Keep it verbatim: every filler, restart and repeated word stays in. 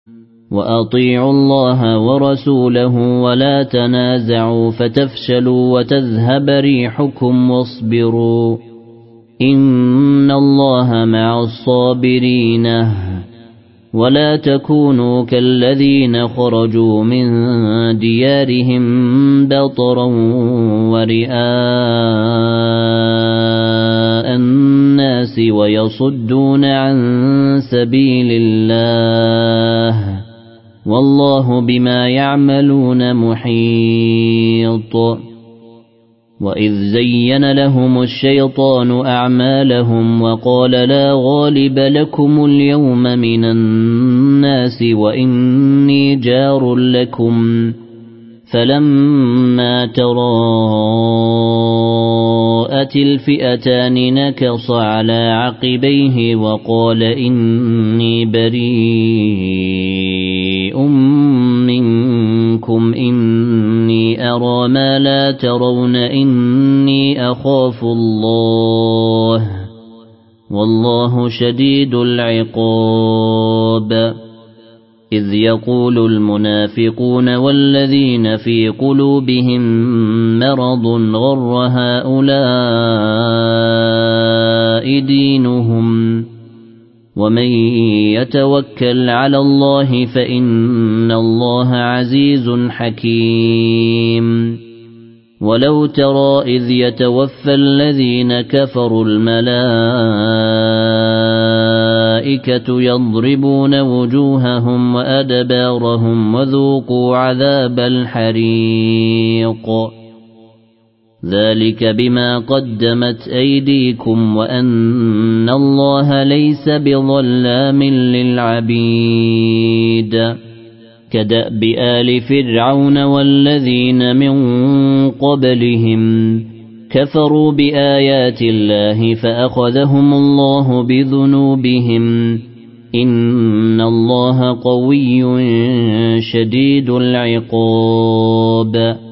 وأطيعوا الله ورسوله ولا تنازعوا فتفشلوا وتذهب ريحكم واصبروا إن الله مع الصابرين ولا تكونوا كالذين خرجوا من ديارهم بطرا ورئاء الناس ويصدون عن سبيل الله والله بما يعملون محيط وإذ زين لهم الشيطان أعمالهم وقال لا غالب لكم اليوم من الناس وإني جار لكم فلما تراءت الفئتان نكص على عقبيه وقال إني بريء منكم إني أرى ما لا ترون إني أخاف الله والله شديد العقاب إذ يقول المنافقون والذين في قلوبهم مرض غر هؤلاء دينهم ومن يتوكل على الله فإن الله عزيز حكيم ولو ترى إذ يتوفى الذين كفروا الملائكة يضربون وجوههم وأدبارهم وذوقوا عذاب الحريق ذلك بما قدمت أيديكم وأن الله ليس بظلام للعبيد كدأب آل فرعون والذين من قبلهم كفروا بآيات الله فأخذهم الله بذنوبهم إن الله قوي شديد العقاب